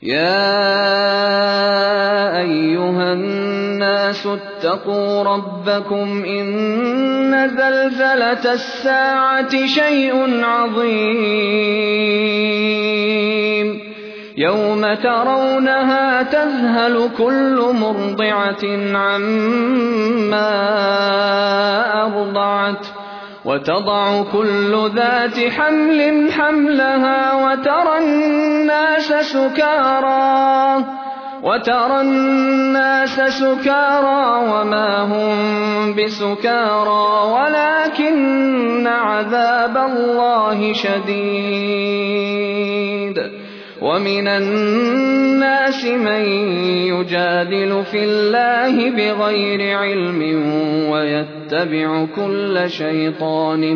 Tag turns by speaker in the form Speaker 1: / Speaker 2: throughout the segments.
Speaker 1: يَا أَيُّهَا النَّاسُ اتَّقُوا رَبَّكُمْ إِنَّ زَلْزَلَةَ السَّاعَةِ شَيْءٌ عَظِيمٌ يَوْمَ تَرَوْنَهَا تَذْهَلُ كُلُّ مُرْضِعَةٍ عَمَّا أَرْضَعَتْ وَتَضَعُ كُلُّ ذَاتِ حَمْلٍ حَمْلَهَا وَتَرَى النَّاسَ سُكَارَىٰ وَمَا هُم بِسُكَارَىٰ وَلَٰكِنَّ عَذَابَ اللَّهِ شَدِيدٌ وَمِنَ النَّاسِ مَن يُجَادِلُ فِي اللَّهِ بِغَيْرِ عِلْمٍ وَيَتَّبِعُ كُلَّ شَيْطَانٍ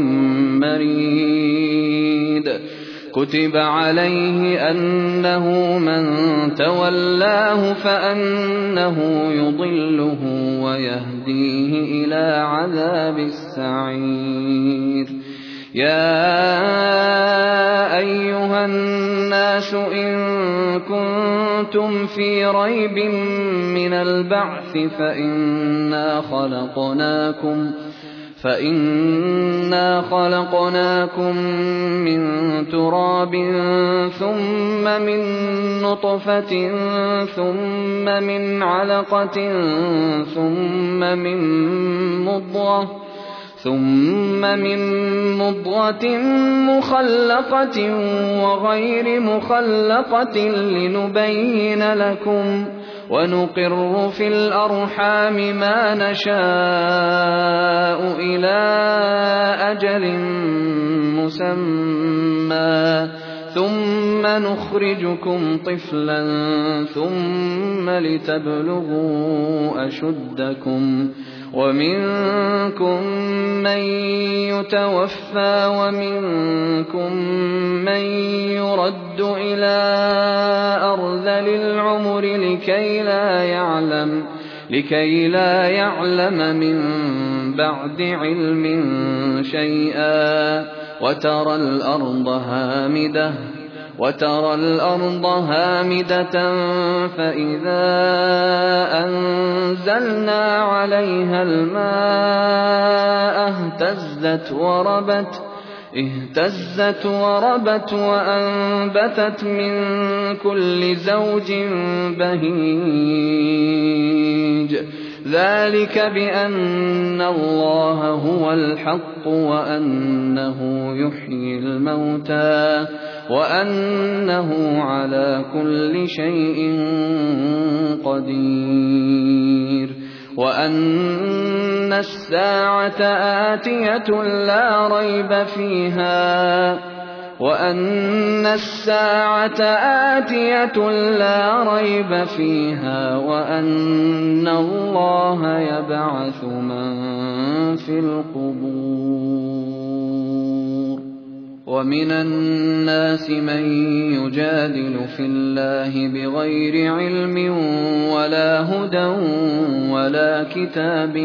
Speaker 1: مَّرِيدٍ كُتِبَ عَلَيْهِ أَنَّهُ مَن تَوَلَّاهُ فَأَنَّهُ يُضِلُّهُ وَيَهْدِيهِ إِلَىٰ عَذَابِ السَّعِيرِ يَا أَيُّهَا النَّاسُ إِن كُنتُمْ فِي رَيْبٍ مِّنَ الْبَعْثِ فَإِنَّا خَلَقْنَاكُم مِّن تُرَابٍ ثُمَّ مِن نُّطْفَةٍ ثُمَّ مِنْ عَلَقَةٍ ثُمَّ مِن مُّضْغَةٍ مُّخَلَّقَةٍ وَغَيْرِ مُخَلَّقَةٍ لِّنُبَيِّنَ لَكُمْ وَنُقِرُّ فِي الْأَرْحَامِ مَا نَشَاءُ إِلَىٰ أَجَلٍ مُّسَمًّى ثُمَّ نُخْرِجُكُمْ طِفْلًا ثُمَّ لِتَبْلُغُوا أَشُدَّكُمْ وَمِنكُم مَّن يُتَوَفَّىٰ وَمِنكُم مَّن يُرَدُّ إِلَىٰ أَرْذَلِ الْعُمُرِ لِكَيْ لَا يَعْلَمَ مِن بَعْدِ عِلْمٍ شَيْئًا وَتَرَى الْأَرْضَ هَامِدَةً فَإِذَا أَنزَلْنَا عَلَيْهَا الْمَاءَ اهْتَزَّتْ وَرَبَتْ وَأَنبَتَتْ مِن كُلِّ زَوْجٍ بَهِيجٍ ذَلِكَ بِأَنَّ اللَّهَ هُوَ الْحَقُّ وَأَنَّهُ يُحْيِي الْمَوْتَىٰ وَأَنَّهُ عَلَىٰ كُلِّ شَيْءٍ قَدِيرٌ وَأَنَّ السَّاعَةَ آتِيَةٌ لَّا رَيْبَ فِيهَا وَأَنَّ اللَّهَ يَبْعَثُ مَن فِي الْقُبُورِ وَمِنَ النَّاسِ مَن يُجَادِلُ فِي اللَّهِ بِغَيْرِ عِلْمٍ وَلَا هُدًى وَلَا كِتَابٍ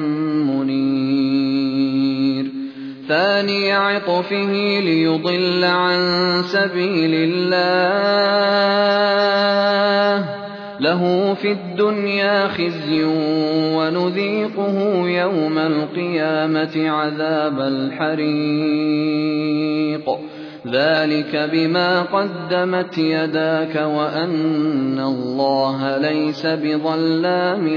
Speaker 1: مُّنِيرٍ ثَانِيَ عِطْفِهِ لِيُضِلَّ عَن سَبِيلِ اللَّهِ لَهُ فِي الدُّنْيَا خِزْيٌ وَنُذِيقُهُ يَوْمَ الْقِيَامَةِ عَذَابَ الْحَرِيقِ ذَلِكَ بِمَا قَدَّمَتْ يَدَاكَ وَأَنَّ اللَّهَ لَيْسَ بِظَلَّامٍ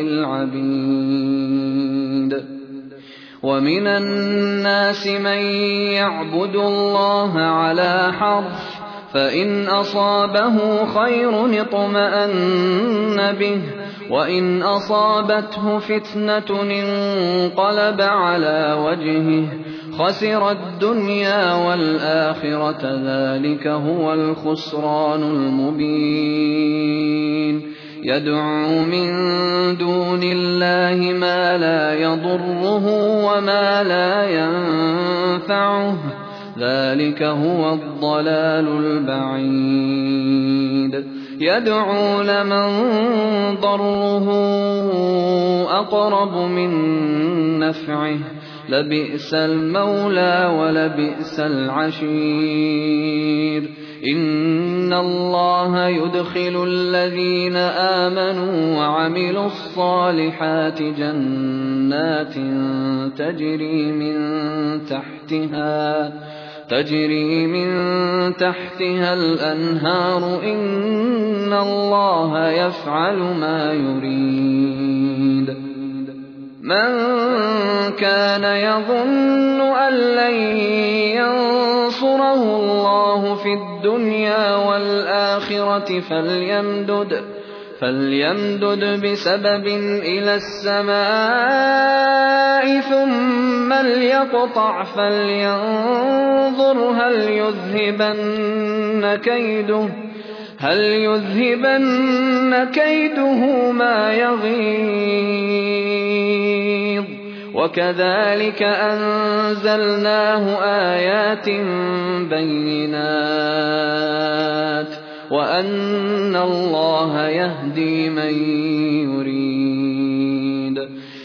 Speaker 1: لِّلْعَبِيدِ وَمِنَ النَّاسِ مَن يَعْبُدُ اللَّهَ عَلَىٰ حَرْفٍ فَإِنْ أَصَابَهُ خَيْرٌ اطْمَأَنَّ بِهِ وَإِنْ أَصَابَتْهُ فِتْنَةٌ انقَلَبَ عَلَىٰ وَجْهِهِ خَسِرَ الدُّنْيَا وَالْآخِرَةَ ذَلِكَ هُوَ الْخُسْرَانُ الْمُبِينُ يَدْعُو مِن دُونِ اللَّهِ مَا لَا يَضُرُّهُ وَمَا لَا يَنفَعُهُ ذَلِكَ هُوَ الضَّلَالُ الْبَعِيدُ يَدْعُو لَمَن ضَرُّهُ أَقْرَبُ مِن نَّفْعِهِ لَبِئْسَ الْمَوْلَىٰ وَلَبِئْسَ الْعَشِيرُ إن الله يدخل الذين آمنوا وعملوا الصالحات جنات تجري من تحتها الأنهار إن الله يفعل ما يريد من كان يظن أن لن ينصره الله في الدنيا والآخرة فليمدد بسبب إلى السماء ثم ليقطع فلينظر هل يذهبن كيده ما يغيظ وكذلك أنزلناه آيات بينات وأن الله يهدي من يريد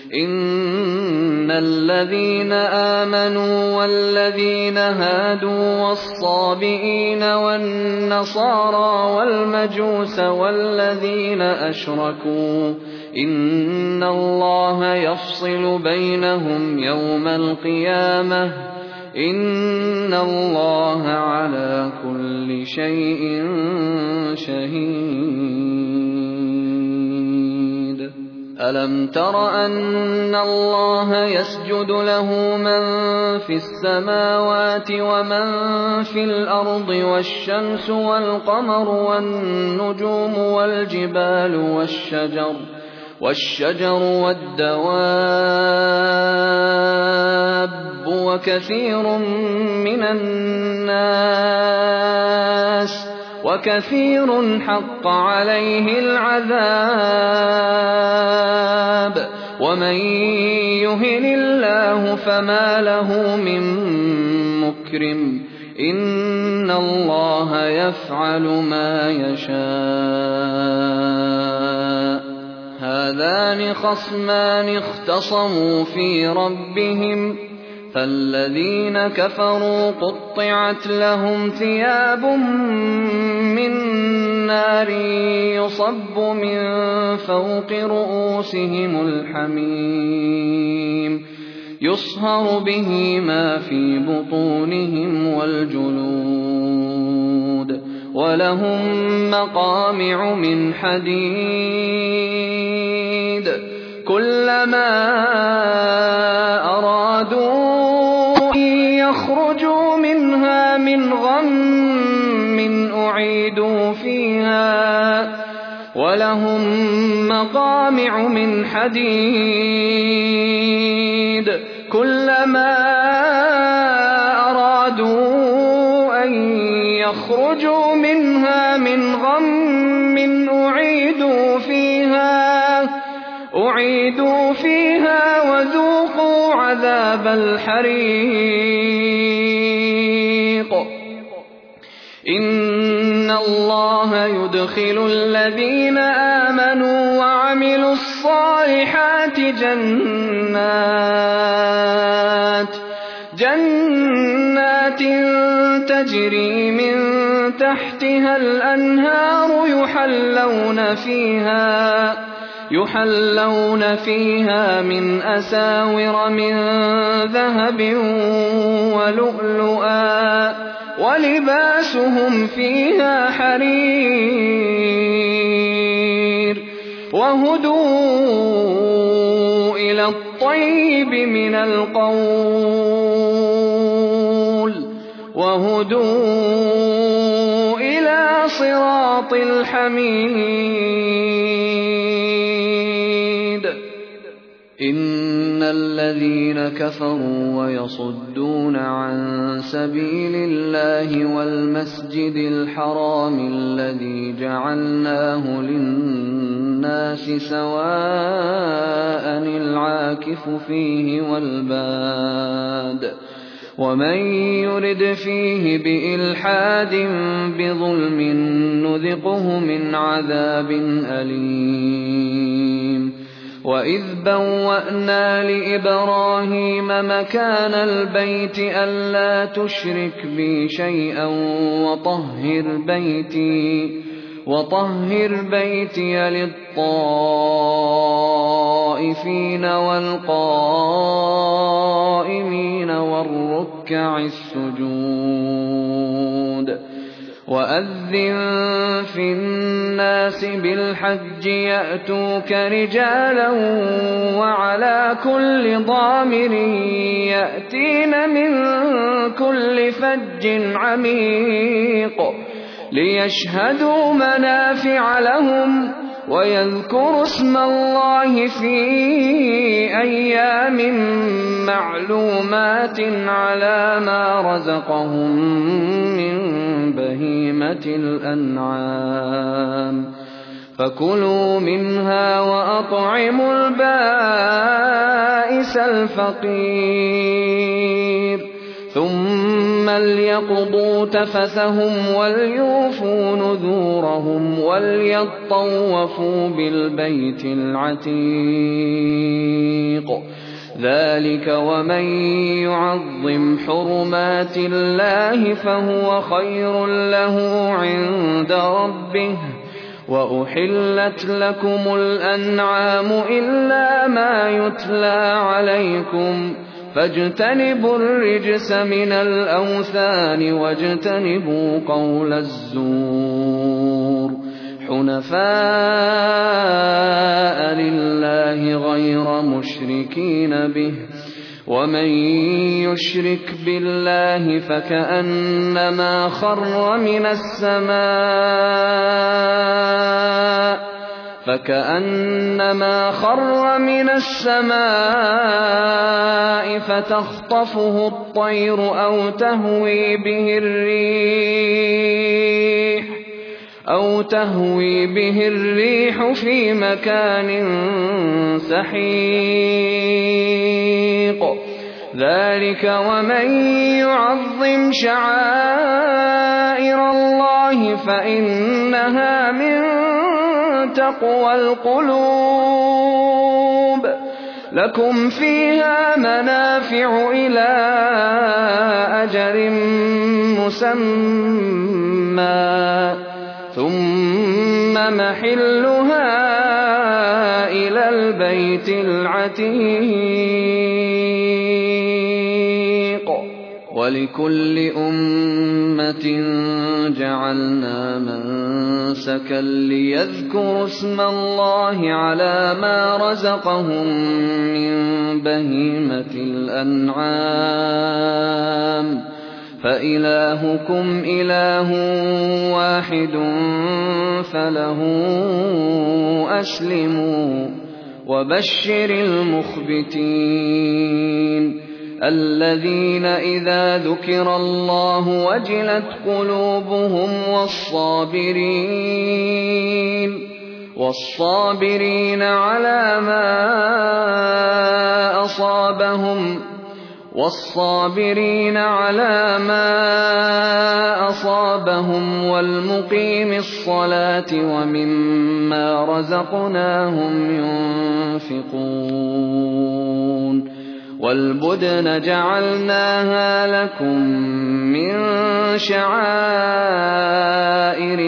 Speaker 1: إن الذين آمنوا والذين هادوا والصابئين والنصارى والمجوس والذين أشركوا إن الله يفصل بينهم يوم القيامة إن الله على كل شيء شهيد ألم تر أن الله يسجد له من في السماوات ومن في الأرض والشمس والقمر والنجوم والجبال والشجر والدواب وكثير حق عليه العذاب ومن يهن الله فما له من مكرم إن الله يفعل ما يشاء هذان خصمان اختصموا في ربهم فالذين كفروا قطعت لهم ثياب من نار يصب من فوق رؤوسهم الحميم يصهر به ما في بطونهم والجلود ولهم مقامع من حديد كلما أرادوا أن يخرجوا منها من غم أعيدوا فيها ولهم مقامع من حديد كلما أرادوا أن يخرجوا منها من غم أعيدوا فيها وذوقوا عذاب الحريق إن الله يدخل الذين آمنوا وعملوا الصالحات جنات تجري من تحتها الأنهار يحلون فيها من أساور من ذهب ولؤلؤا ولباسهم فيها حرير وهدوا إلى الطيب من القول وهدوا إلى صراط الحميد إن الذين كفروا ويصدون عن سبيل الله والمسجد الحرام الذي جعلناه للناس سواء العاكف فيه والباد ومن يرد فيه بإلحاد بظلم نذقه من عذاب أليم وإذ بوأنا لإبراهيم مكان البيت ألا تشرك بي شيئا وطهر بيتي للطائفين والقائمين والركع السجود وأذن في الناس بالحج يأتوك رجالا وعلى كل ضامر يأتين من كل فج عميق ليشهدوا منافع لهم ويذكروا اسم الله في أيام معلومات على ما رزقهم من بهيمة الأنعام فكلوا منها وأطعموا البائس الفقير ثم ليقضوا تفثهم وليوفوا نذورهم وليطوفوا بالبيت العتيق ذلك ومن يعظم حرمات الله فهو خير له عند ربه وأحلت لكم الأنعام إلا ما يتلى عليكم فاجتنبوا الرجس من الأوثان واجتنبوا قول الزور حنفاء لله غير مشركين به ومن يشرك بالله فكأنما خر من السماء فتخطفه الطير أو تهوي به الريح في مكان سحيق ذلك ومن يعظم شعائر الله فإنها من تقوى القلوب لكم فيها منافع إلى أجل مسمى ثم محلها إلى البيت العتيق ولكل أمة جعلنا منسكا ليذكروا اسم الله على ما رزقهم من بهيمة الأنعام فإلهكم إله واحد فله أسلموا وبشر المخبتين الذين إذا ذكر الله وجلت قلوبهم والصابرين على ما أصابهم والمقيم الصلاة ومما رزقناهم ينفقون والبدن جعلناها لكم من شعائر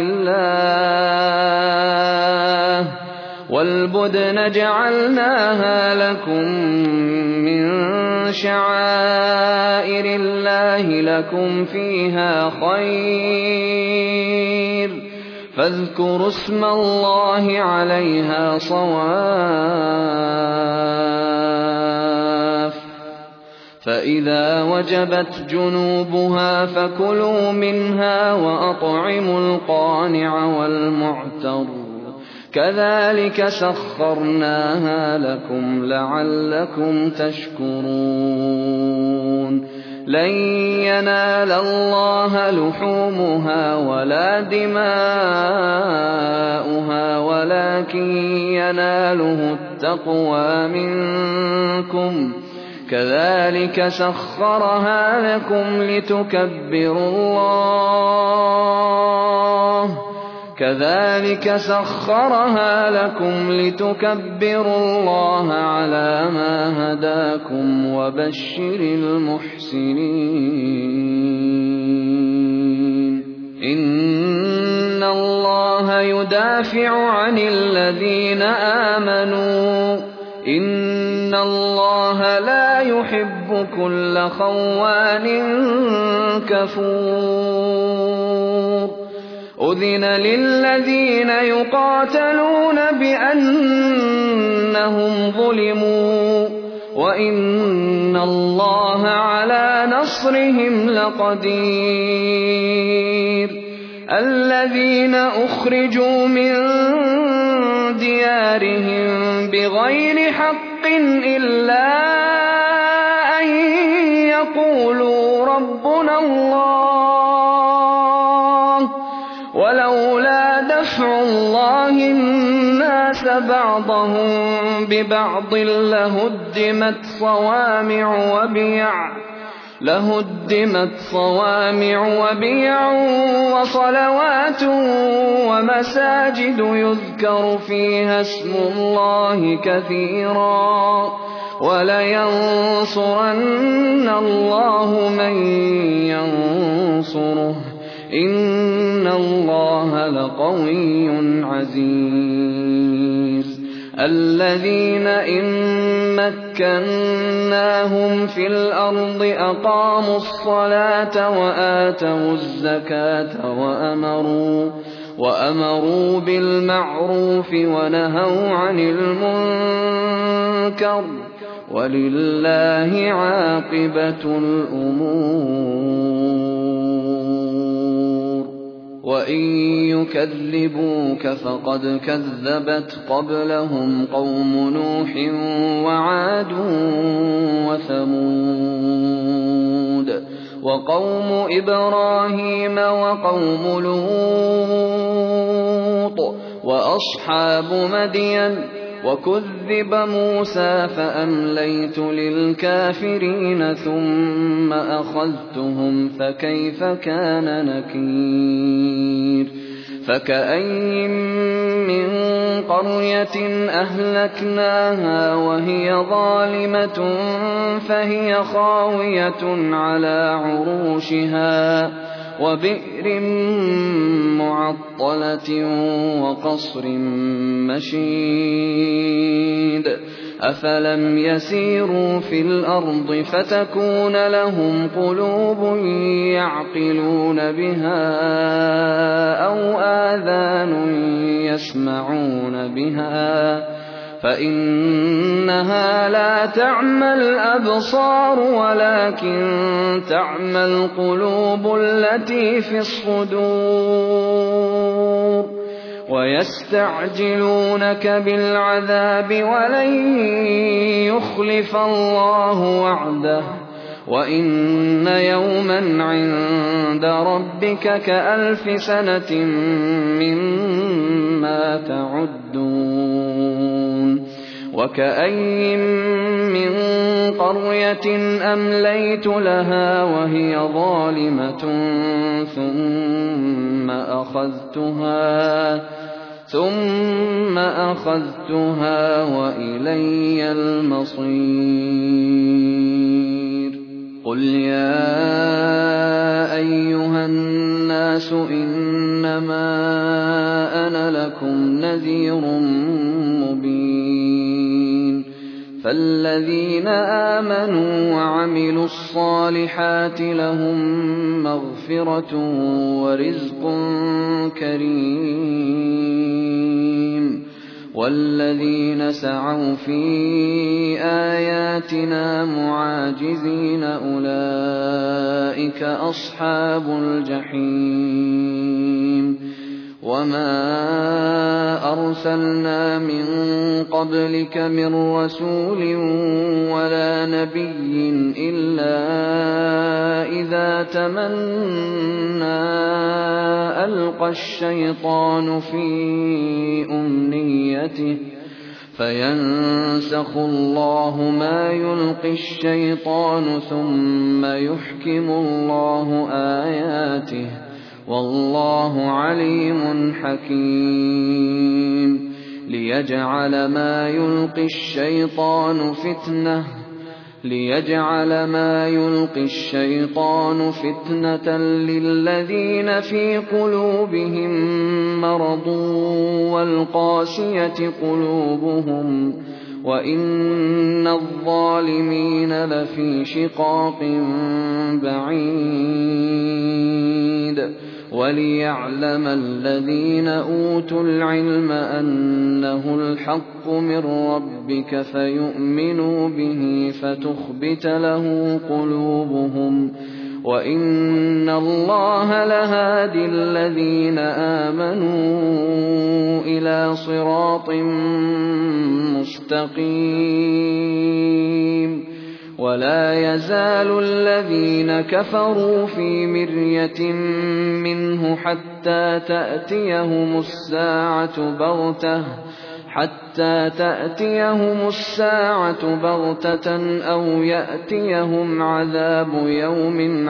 Speaker 1: الله لكم فيها خير فاذكروا اسم الله عليها صواف فإذا وجبت جنوبها فكلوا منها وأطعموا القانع والمعتر كذلك سخرناها لكم لعلكم تشكرون لن ينال الله لحومها ولا دماؤها ولكن يناله التقوى منكم كذلك سخرها لكم كذلك سخرها لكم لتكبروا الله على ما هداكم وبشر المحسنين إن الله يدافع عن الذين آمنوا إن الله لا يحب كل خوان كفور أذن للذين يقاتلون بأنهم ظلموا وإن الله على نصرهم لقدير الذين أخرجوا من ديارهم بغير حق إلا أن يقولوا ربنا الله ولولا دفع الله الناس بعضهم ببعض لهدمت صوامع وبيع وصلوات ومساجد يذكر فيها اسم الله كثيرا ولينصرن الله من ينصره إن الله لقوي عزيز الذين إن مكناهم في الأرض أقاموا الصلاة وآتوا الزكاة وأمروا بالمعروف ونهوا عن المنكر ولله عاقبة الأمور وإن يكذبوك فقد كذبت قبلهم قوم نوح وعاد وثمود وقوم إبراهيم وقوم لوط وأصحاب مدين وكذب موسى فأمليت للكافرين ثم أخذتهم فكيف كان نكير فكأين من قرية أهلكناها وهي ظالمة فهي خاوية على عروشها وبئر معطلة وقصر مشيد أفلم يسيروا في الأرض فتكون لهم قلوب يعقلون بها أو آذان يسمعون بها فإنها لا تعمى الأبصار ولكن تعمى القلوب التي في الصدور ويستعجلونك بالعذاب ولن يخلف الله وعده وإن يوما عند ربك كألف سنة مما تعدون وكأين من قرية أمليت لها وهي ظالمة ثم أخذتها وإلي المصير قل يا أيها الناس إنما أنا لكم نذير مبين فالذين آمنوا وعملوا الصالحات لهم مغفرة ورزق كريم والذين سعوا في آياتنا معاجزين أولئك أصحاب الجحيم وما أرسلنا من قبلك من رسول ولا نبي إلا إذا تمنى ألقى الشيطان في أمنيته فينسخ الله ما يلقي الشيطان ثم يحكم الله آياته وَاللَّهُ عَلِيمٌ حَكِيمٌ لِيَجْعَلَ مَا يُلْقِي الشَّيْطَانُ فِتْنَةً لِّلَّذِينَ فِي قُلُوبِهِم مَّرَضٌ وَالْقَاسِيَةِ قُلُوبُهُمْ وَإِنَّ الظَّالِمِينَ لَفِي شِقَاقٍ بَعِيدٍ وَلِيَعْلَمَ الَّذِينَ أُوتُوا الْعِلْمَ أَنَّهُ الْحَقُّ مِن رَّبِّكَ فَيُؤْمِنُوا بِهِ فَتُخْبِتَ لَهُ قُلُوبُهُمْ وَإِنَّ اللَّهَ لَهَادِ الَّذِينَ آمَنُوا إِلَىٰ صِرَاطٍ مُّسْتَقِيمٍ وَلَا يَزَالُ الَّذِينَ كَفَرُوا فِي مِرْيَةٍ مِّنْهُ حَتَّىٰ تَأْتِيَهُمُ السَّاعَةُ بَغْتَةً أَوْ يَأْتِيَهُمْ عَذَابُ يَوْمٍ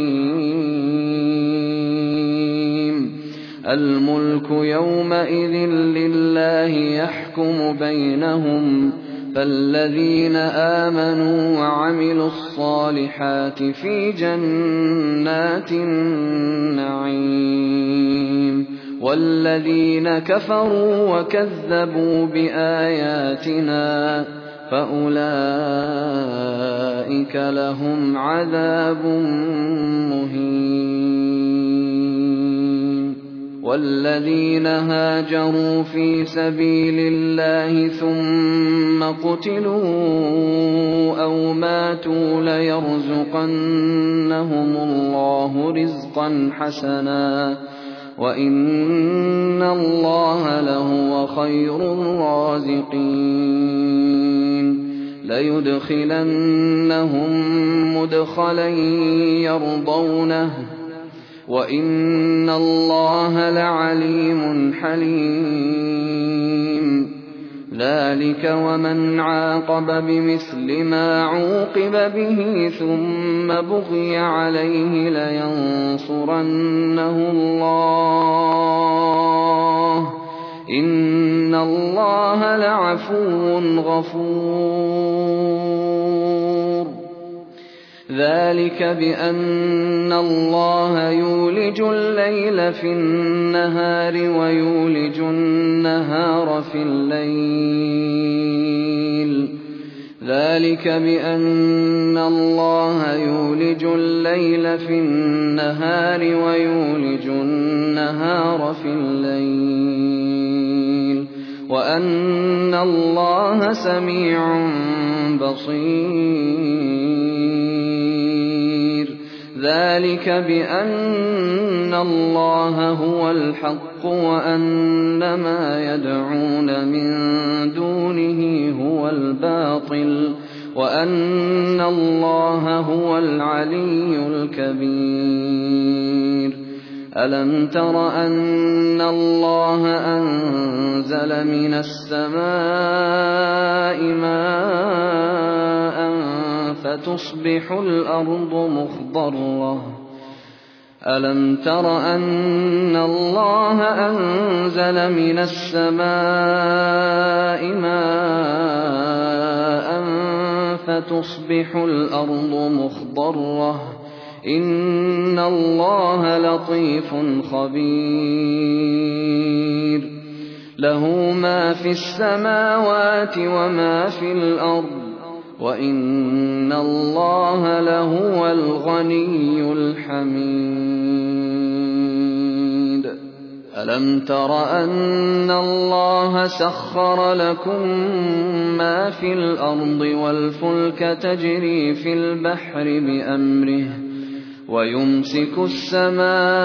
Speaker 1: عَقِيمٍ الْمُلْكُ يَوْمَئِذٍ لِّلَّهِ يَحْكُمُ بَيْنَهُمْ فَالَّذِينَ آمَنُوا وَعَمِلُوا الصَّالِحَاتِ فِي جَنَّاتِ النَّعِيمِ وَالَّذِينَ كَفَرُوا وَكَذَّبُوا بِآيَاتِنَا فَأُولَٰئِكَ لَهُمْ عَذَابٌ مُّهِينٌ وَالَّذِينَ هَاجَرُوا فِي سَبِيلِ اللَّهِ ثُمَّ قُتِلُوا أَوْ مَاتُوا لَيَرْزُقَنَّهُمُ اللَّهُ رِزْقًا حَسَنًا وَإِنَّ اللَّهَ لَهُوَ خَيْرُ الرَّازِقِينَ لَيُدْخِلَنَّهُم مُّدْخَلًا يَرْضَوْنَهُ وَإِنَّ اللَّهَ لَعَلِيمٌ حَلِيمٌ ذَلِكَ وَمَنْ عَاقَبَ بِمِثْلِ مَا عُوقِبَ بِهِ ثُمَّ بُغِيَ عَلَيْهِ لَيَنصُرَنَّهُ اللَّهُ ۗ إِنَّ اللَّهَ لَعَفُوٌّ غَفُورٌ ذَلِكَ بِأَنَّ اللَّهَ يُولِجُ اللَّيْلَ فِي النَّهَارِ وَيُولِجُ النَّهَارَ في اللَّيْلِ ذَلِكَ بِأَنَّ اللَّهَ يُولِجُ اللَّيْلَ فِي النَّهَارِ وَيُولِجُ النَّهَارَ في اللَّيْلِ وَأَنَّ اللَّهَ سَمِيعٌ بَصِيرٌ ذَلِكَ بِأَنَّ اللَّهَ هُوَ الْحَقُّ وَأَنَّ مَا يَدْعُونَ مِن دُونِهِ هُوَ الْبَاطِلُ وَأَنَّ اللَّهَ هُوَ الْعَلِيُّ الْكَبِيرُ أَلَمْ تَرَ أَنَّ اللَّهَ أَنزَلَ مِنَ السَّمَاءِ مَاءً فَتُصْبِحُ الْأَرْضُ مُخْضَرَّةً أَلَمْ تَرَ أَنَّ اللَّهَ أَنزَلَ مِنَ السَّمَاءِ مَاءً فَتُصْبِحُ الْأَرْضُ مُخْضَرَّةً إِنَّ اللَّهَ لَطِيفٌ خَبِيرٌ لَهُ مَا فِي السَّمَاوَاتِ وَمَا فِي الْأَرْضِ وَإِنَّ اللَّهَ لَهُوَ الْغَنِيُّ الْحَمِيدُ أَلَمْ تَرَ أَنَّ اللَّهَ سَخَّرَ لَكُم مَّا فِي الْأَرْضِ وَالْفُلْكَ تَجْرِي فِي الْبَحْرِ بِأَمْرِهِ وَيُمْسِكُ السَّمَاءَ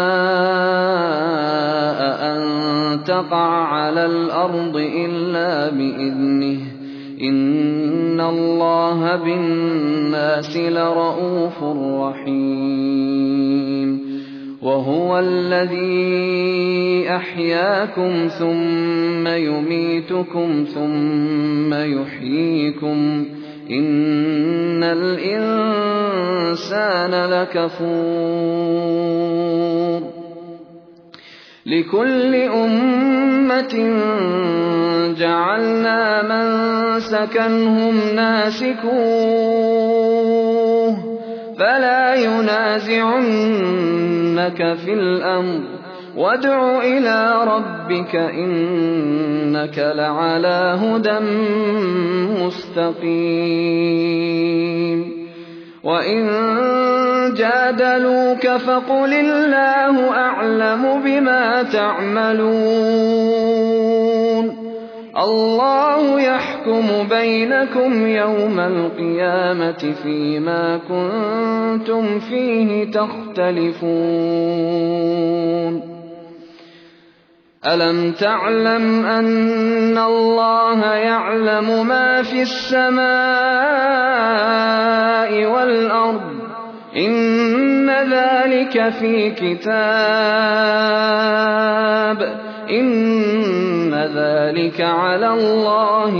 Speaker 1: أَن تَقَعَ عَلَى الْأَرْضِ إِلَّا بِإِذْنِهِ إِنَّ اللَّهَ بِالنَّاسِ لَرَءُوفٌ رَّحِيمٌ وَهُوَ الَّذِي أَحْيَاكُمْ ثُمَّ يُمِيتُكُمْ ثُمَّ يُحْيِيكُمْ إِنَّ الْإِنسَانَ لَكَفُورٌ لكل أمة جعلنا منسكا هم ناسكوه فلا ينازعنك في الأمر وادع إلى ربك إنك لعلى هدى مستقيم وإن جادلوك فقل الله أعلم بما تعملون الله يحكم بينكم يوم القيامة فيما كنتم فيه تختلفون ألم تعلم أن الله يعلم ما في السماء والأرض إن ذلك في كتاب إن ذلك على الله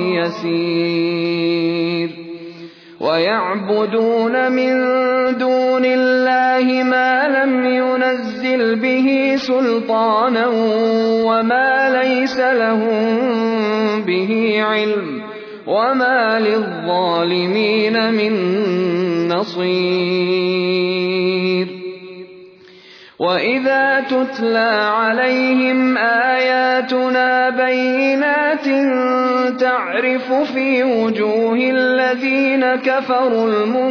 Speaker 1: يسير ويعبدون من دون الله ما لم ينزل به سلطانا وما ليس لهم به علم وما للظالمين من نصير وإذا تتلى عليهم آياتنا بينات تعرف في وجوه الذين كفروا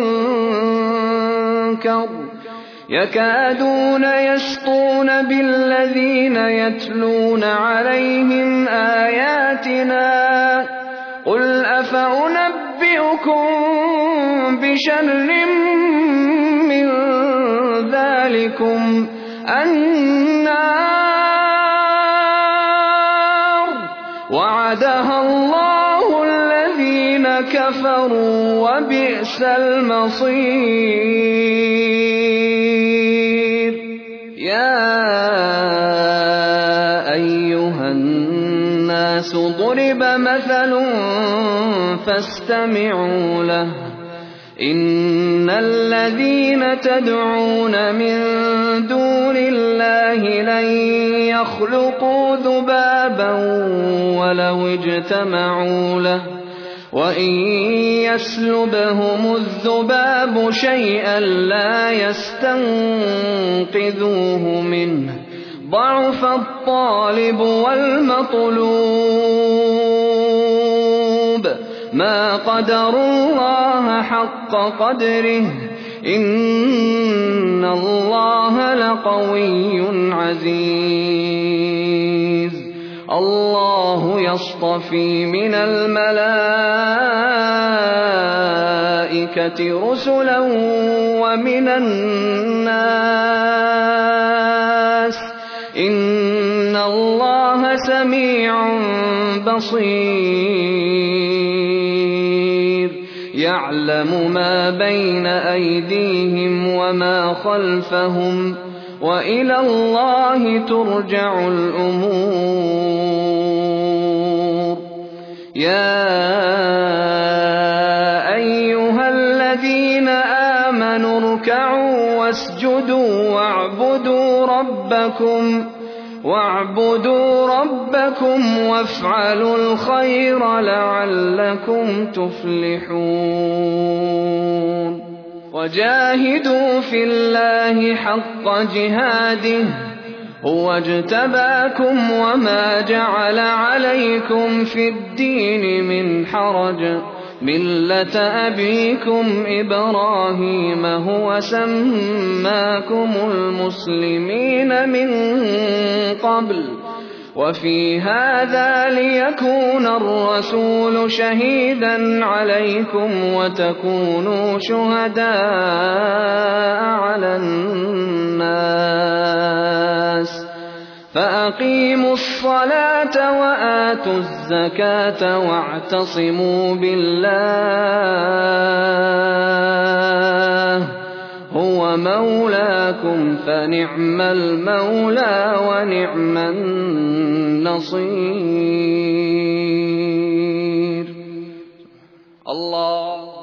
Speaker 1: المنكر يكادون يسطون بالذين يتلون عليهم آياتنا قل أفأنبئكم بشر من ذلكم النار وعدها الله الذين كفروا وبئس المصير يا أيها الناس ضرب مثل فاستمعوا له إن الذين تدعون من دون الله لن يخلقوا ذبابا ولو اجتمعوا له وإن يسلبهم الذباب شيئا لا يستنقذوه منه ضعف الطالب والمطلوب ما قدروا الله حق قدره إن الله لقوي عزيز الله يصطفي من الملائكة رسلا ومن الناس إن الله سميع بصير يعلم ما بين أيديهم وما خلفهم وإلى الله ترجع الأمور يا أيها الذين آمنوا اركعوا واسجدوا واعبدوا ربكم وافعلوا الخير لعلكم تفلحون وجاهدوا في الله حق جهاده هو اجتباكم وما جعل عليكم في الدين من حرج ملة أبيكم إبراهيم هو سماكم المسلمين من قبل وفي هذا ليكون الرسول شهيدا عليكم وتكونوا شهداء على الناس فأقيموا الصلاة وآتوا الزكاة واعتصموا بالله هو مولاكم فنعم المولى ونعم النصير الله